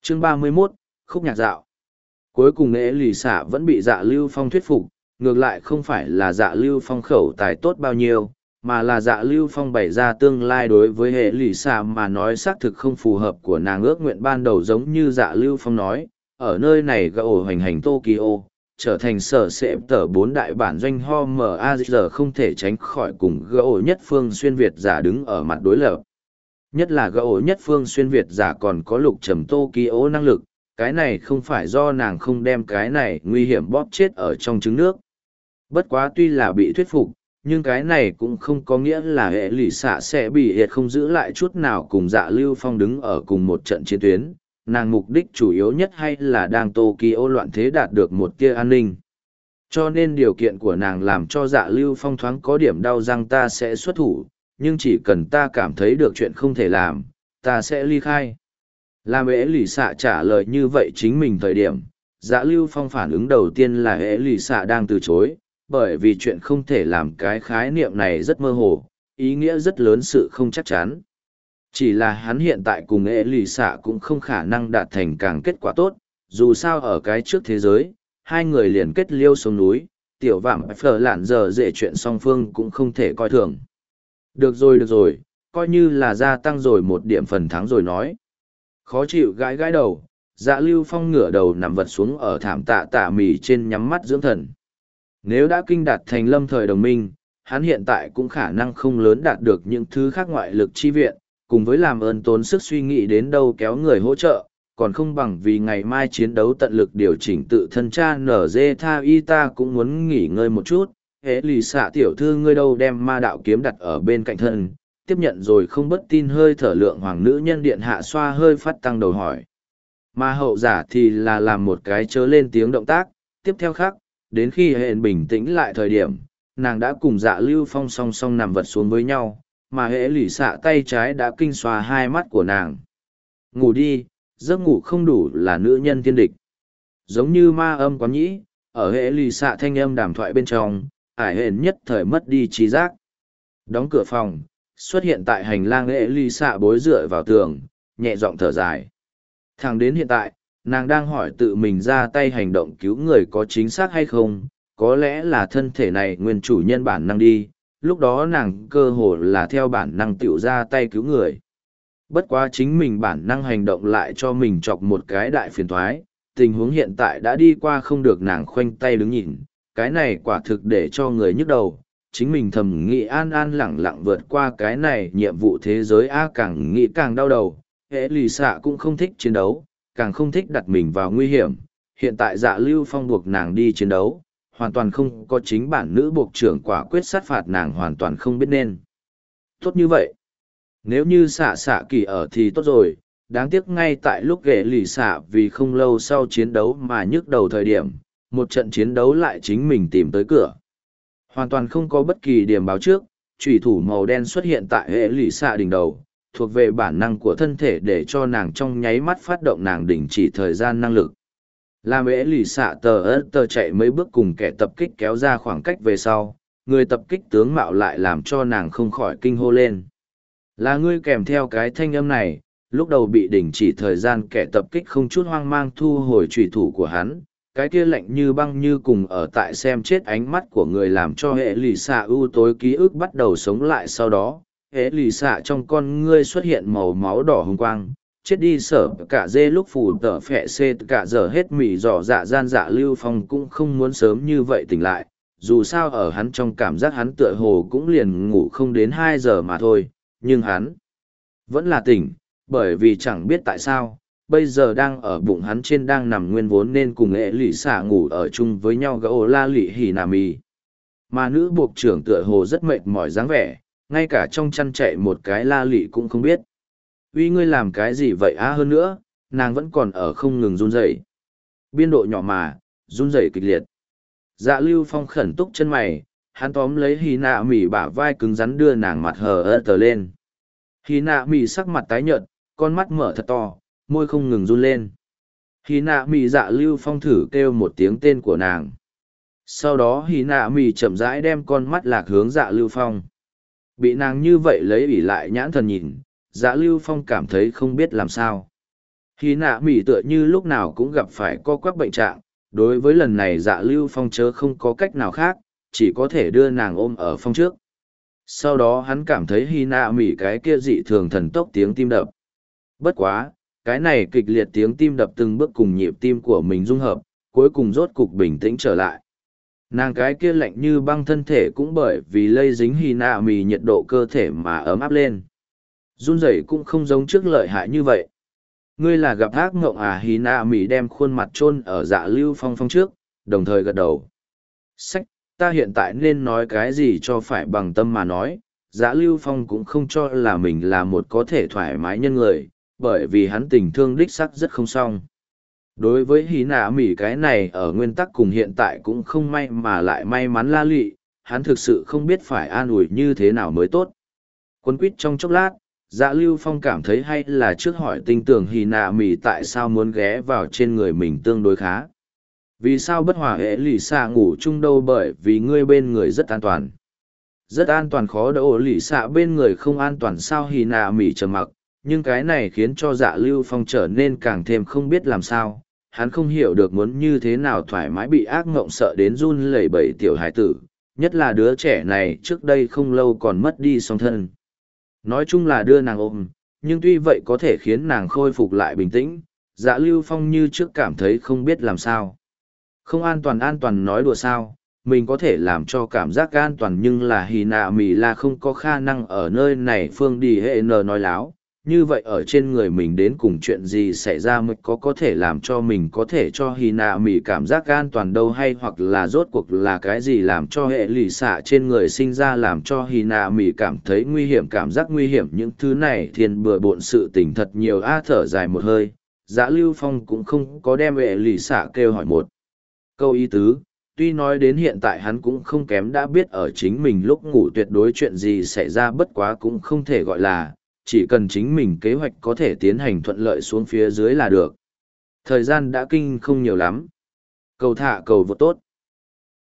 Chương 31, khúc nhạc dạo. Cuối cùng ế lì xạ vẫn bị Dạ Lưu Phong thuyết phục, ngược lại không phải là Dạ Lưu Phong khẩu tài tốt bao nhiêu, mà là Dạ Lưu Phong bày ra tương lai đối với hệ lì xạ mà nói xác thực không phù hợp của nàng ước nguyện ban đầu, giống như Dạ Lưu Phong nói, ở nơi này gã ổ hoành hành Tokyo, trở thành sở sệ tờ 4 đại bản doanh ho MAZ không thể tránh khỏi cùng gã ổ nhất phương xuyên Việt giả đứng ở mặt đối lập. Nhất là gã ổ nhất phương xuyên Việt giả còn có lục trầm Tokyo năng lực, cái này không phải do nàng không đem cái này nguy hiểm bóp chết ở trong trứng nước. Bất quá tuy là bị thuyết phục, nhưng cái này cũng không có nghĩa là hệ lụy xạ sẽ bị hiệt không giữ lại chút nào cùng Dạ Lưu Phong đứng ở cùng một trận chiến tuyến. Nàng mục đích chủ yếu nhất hay là đang Tokyo loạn thế đạt được một tia an ninh. Cho nên điều kiện của nàng làm cho Dạ Lưu Phong thoáng có điểm đau răng, ta sẽ xuất thủ, nhưng chỉ cần ta cảm thấy được chuyện không thể làm, ta sẽ ly khai. Làm ế lì xạ trả lời như vậy chính mình thời điểm, Dạ Lưu Phong phản ứng đầu tiên là ế lì xạ đang từ chối, bởi vì chuyện không thể làm cái khái niệm này rất mơ hồ, ý nghĩa rất lớn, sự không chắc chắn. Chỉ là hắn hiện tại cùng ế lì xạ cũng không khả năng đạt thành càng kết quả tốt, dù sao ở cái trước thế giới, hai người liền kết liêu xuống núi, tiểu vạm phở lạn giờ dễ chuyện song phương cũng không thể coi thường. Được rồi, coi như là gia tăng rồi một điểm phần thắng rồi nói. Khó chịu gãi gãi đầu, Dạ Lưu Phong ngửa đầu nằm vật xuống ở thảm tạ mì trên, nhắm mắt dưỡng thần. Nếu đã kinh đạt thành lâm thời đồng minh, hắn hiện tại cũng khả năng không lớn đạt được những thứ khác ngoại lực chi viện, cùng với làm ơn tốn sức suy nghĩ đến đâu kéo người hỗ trợ, còn không bằng vì ngày mai chiến đấu tận lực điều chỉnh tự thân cha nở dê tha y. Ta cũng muốn nghỉ ngơi một chút, hễ lì xạ tiểu thư ngươi đâu đem ma đạo kiếm đặt ở bên cạnh thân, tiếp nhận rồi không bất tin hơi thở lượng hoàng nữ nhân điện hạ xoa hơi phát tăng đầu hỏi. Mà hậu giả thì là làm một cái chớ lên tiếng động tác, tiếp theo khác, đến khi hẹn bình tĩnh lại thời điểm, nàng đã cùng Dạ Lưu Phong song song nằm vật xuống với nhau, mà hễ lì xạ tay trái đã kinh xoa hai mắt của nàng. Ngủ đi, giấc ngủ không đủ là nữ nhân tiên địch. Giống như ma âm quán nhĩ, ở hễ lì xạ thanh âm đàm thoại bên trong, ải hển nhất thời mất đi trí giác. Đóng cửa phòng, xuất hiện tại hành lang hễ lì xạ bối dựa vào tường, nhẹ giọng thở dài. Thẳng đến hiện tại, nàng đang hỏi tự mình ra tay hành động cứu người có chính xác hay không, có lẽ là thân thể này nguyên chủ nhân bản năng đi, lúc đó nàng cơ hồ là theo bản năng tiểu ra tay cứu người. Bất quá chính mình bản năng hành động lại cho mình chọc một cái đại phiền toái, tình huống hiện tại đã đi qua không được nàng khoanh tay đứng nhìn, cái này quả thực để cho người nhức đầu. Chính mình thầm nghĩ an an lẳng lặng vượt qua cái này nhiệm vụ thế giới càng nghĩ càng đau đầu. Hễ lì xạ cũng không thích chiến đấu, càng không thích đặt mình vào nguy hiểm. Hiện tại Dạ Lưu Phong buộc nàng đi chiến đấu, hoàn toàn không có chính bản nữ buộc trưởng quả quyết sát phạt nàng hoàn toàn không biết nên. Tốt như vậy. Nếu như xạ kỳ ở thì tốt rồi, đáng tiếc ngay tại lúc ghệ lì xạ vì không lâu sau chiến đấu mà nhức đầu thời điểm, một trận chiến đấu lại chính mình tìm tới cửa. Hoàn toàn không có bất kỳ điểm báo trước, chủy thủ màu đen xuất hiện tại hệ lì xạ đỉnh đầu, thuộc về bản năng của thân thể để cho nàng trong nháy mắt phát động nàng đình chỉ thời gian năng lực. Làm hệ lì xạ tờ chạy mấy bước cùng kẻ tập kích kéo ra khoảng cách về sau, người tập kích tướng mạo lại làm cho nàng không khỏi kinh hô lên. Là ngươi kèm theo cái thanh âm này, lúc đầu bị đình chỉ thời gian kẻ tập kích không chút hoang mang thu hồi chủy thủ của hắn, cái kia lạnh như băng như cùng ở tại xem chết ánh mắt của người làm cho hệ lì xạ ưu tối ký ức bắt đầu sống lại. Sau đó hệ lì xạ trong con ngươi xuất hiện màu máu đỏ hồng quang, chết đi sở cả dê lúc phủ tở phẹ xê cả giờ hết mỉ dò dạ gian. Dạ Lưu Phong cũng không muốn sớm như vậy tỉnh lại, dù sao ở hắn trong cảm giác hắn tựa hồ cũng liền ngủ không đến 2 giờ mà thôi, nhưng hắn vẫn là tỉnh, bởi vì chẳng biết tại sao bây giờ đang ở bụng hắn trên đang nằm nguyên vốn nên cùng ệ lì xả ngủ ở chung với nhau gã ổ la lị hỉ nà mì. Mà nữ buộc trưởng tựa hồ rất mệt mỏi dáng vẻ, ngay cả trong chăn chạy một cái la lị cũng không biết. Uy, ngươi làm cái gì vậy á? Hơn nữa, nàng vẫn còn ở không ngừng run rẩy. Biên độ nhỏ mà, run rẩy kịch liệt. Dạ Lưu Phong khẩn túc chân mày, hắn tóm lấy hỉ nạ mỉ bả vai cứng rắn đưa nàng mặt hờ ơ tờ lên. Hỉ nạ mỉ sắc mặt tái nhợt, con mắt mở thật to, môi không ngừng run lên. Hỉ nạ mỉ Dạ Lưu Phong thử kêu một tiếng tên của nàng. Sau đó hỉ nạ mỉ chậm rãi đem con mắt lạc hướng Dạ Lưu Phong. Bị nàng như vậy lấy ủy lại nhãn thần nhìn, Dạ Lưu Phong cảm thấy không biết làm sao. Hy nạ mỉ tựa như lúc nào cũng gặp phải co quắp bệnh trạng, đối với lần này Dạ Lưu Phong chớ không có cách nào khác, chỉ có thể đưa nàng ôm ở phong trước. Sau đó hắn cảm thấy Hy nạ mỉ cái kia dị thường thần tốc tiếng tim đập. Bất quá, cái này kịch liệt tiếng tim đập từng bước cùng nhịp tim của mình dung hợp, cuối cùng rốt cục bình tĩnh trở lại. Nàng cái kia lạnh như băng thân thể cũng bởi vì lây dính Hy nạ mỉ nhiệt độ cơ thể mà ấm áp lên. Run rẩy cũng không giống trước lợi hại như vậy. Ngươi là gặp ác mộng à? Hy nạ mỉ đem khuôn mặt chôn ở Dạ Lưu Phong phong trước, đồng thời gật đầu. Sách, ta hiện tại nên nói cái gì cho phải bằng tâm mà nói. Dạ Lưu Phong cũng không cho là mình là một có thể thoải mái nhân người, bởi vì hắn tình thương đích sắc rất không xong. Đối với Hy nạ mỉ cái này ở nguyên tắc cùng hiện tại cũng không may mà lại may mắn la lụy, hắn thực sự không biết phải an ủi như thế nào mới tốt. Quấn quýt trong chốc lát, Dạ Lưu Phong cảm thấy hay là trước hỏi tinh tưởng Hy nạ mỉ tại sao muốn ghé vào trên người mình tương đối khá. Vì sao bất hòa hệ lì xạ ngủ chung đâu? Bởi vì ngươi bên người rất an toàn. Rất an toàn khó đỡ lì xạ bên người không an toàn sao? Hy nạ mỉ trầm mặc, nhưng cái này khiến cho Dạ Lưu Phong trở nên càng thêm không biết làm sao. Hắn không hiểu được muốn như thế nào thoải mái bị ác ngộng sợ đến run lẩy bẩy tiểu hải tử, nhất là đứa trẻ này trước đây không lâu còn mất đi song thân. Nói chung là đưa nàng ôm, nhưng tuy vậy có thể khiến nàng khôi phục lại bình tĩnh. Dạ Lưu Phong như trước cảm thấy không biết làm sao. Không an toàn nói đùa sao, mình có thể làm cho cảm giác an toàn, nhưng là Hy nạ mỉ là không có khả năng ở nơi này. Phương đi hệ n nói láo, như vậy ở trên người mình đến cùng chuyện gì xảy ra mới có thể làm cho mình có thể cho Hy nạ mỉ cảm giác an toàn đâu, hay hoặc là rốt cuộc là cái gì làm cho hệ lì xạ trên người sinh ra làm cho Hy nạ mỉ cảm thấy nguy hiểm, cảm giác nguy hiểm. Những thứ này thiên bừa bộn sự tình thật nhiều. Thở dài một hơi, Dạ Lưu Phong cũng không có đem hệ lì xạ kêu hỏi một câu ý tứ. Tuy nói đến hiện tại hắn cũng không kém đã biết ở chính mình lúc ngủ tuyệt đối chuyện gì xảy ra, bất quá cũng không thể gọi là, chỉ cần chính mình kế hoạch có thể tiến hành thuận lợi xuống phía dưới là được. Thời gian đã kinh không nhiều lắm. Cầu thả cầu vô tốt.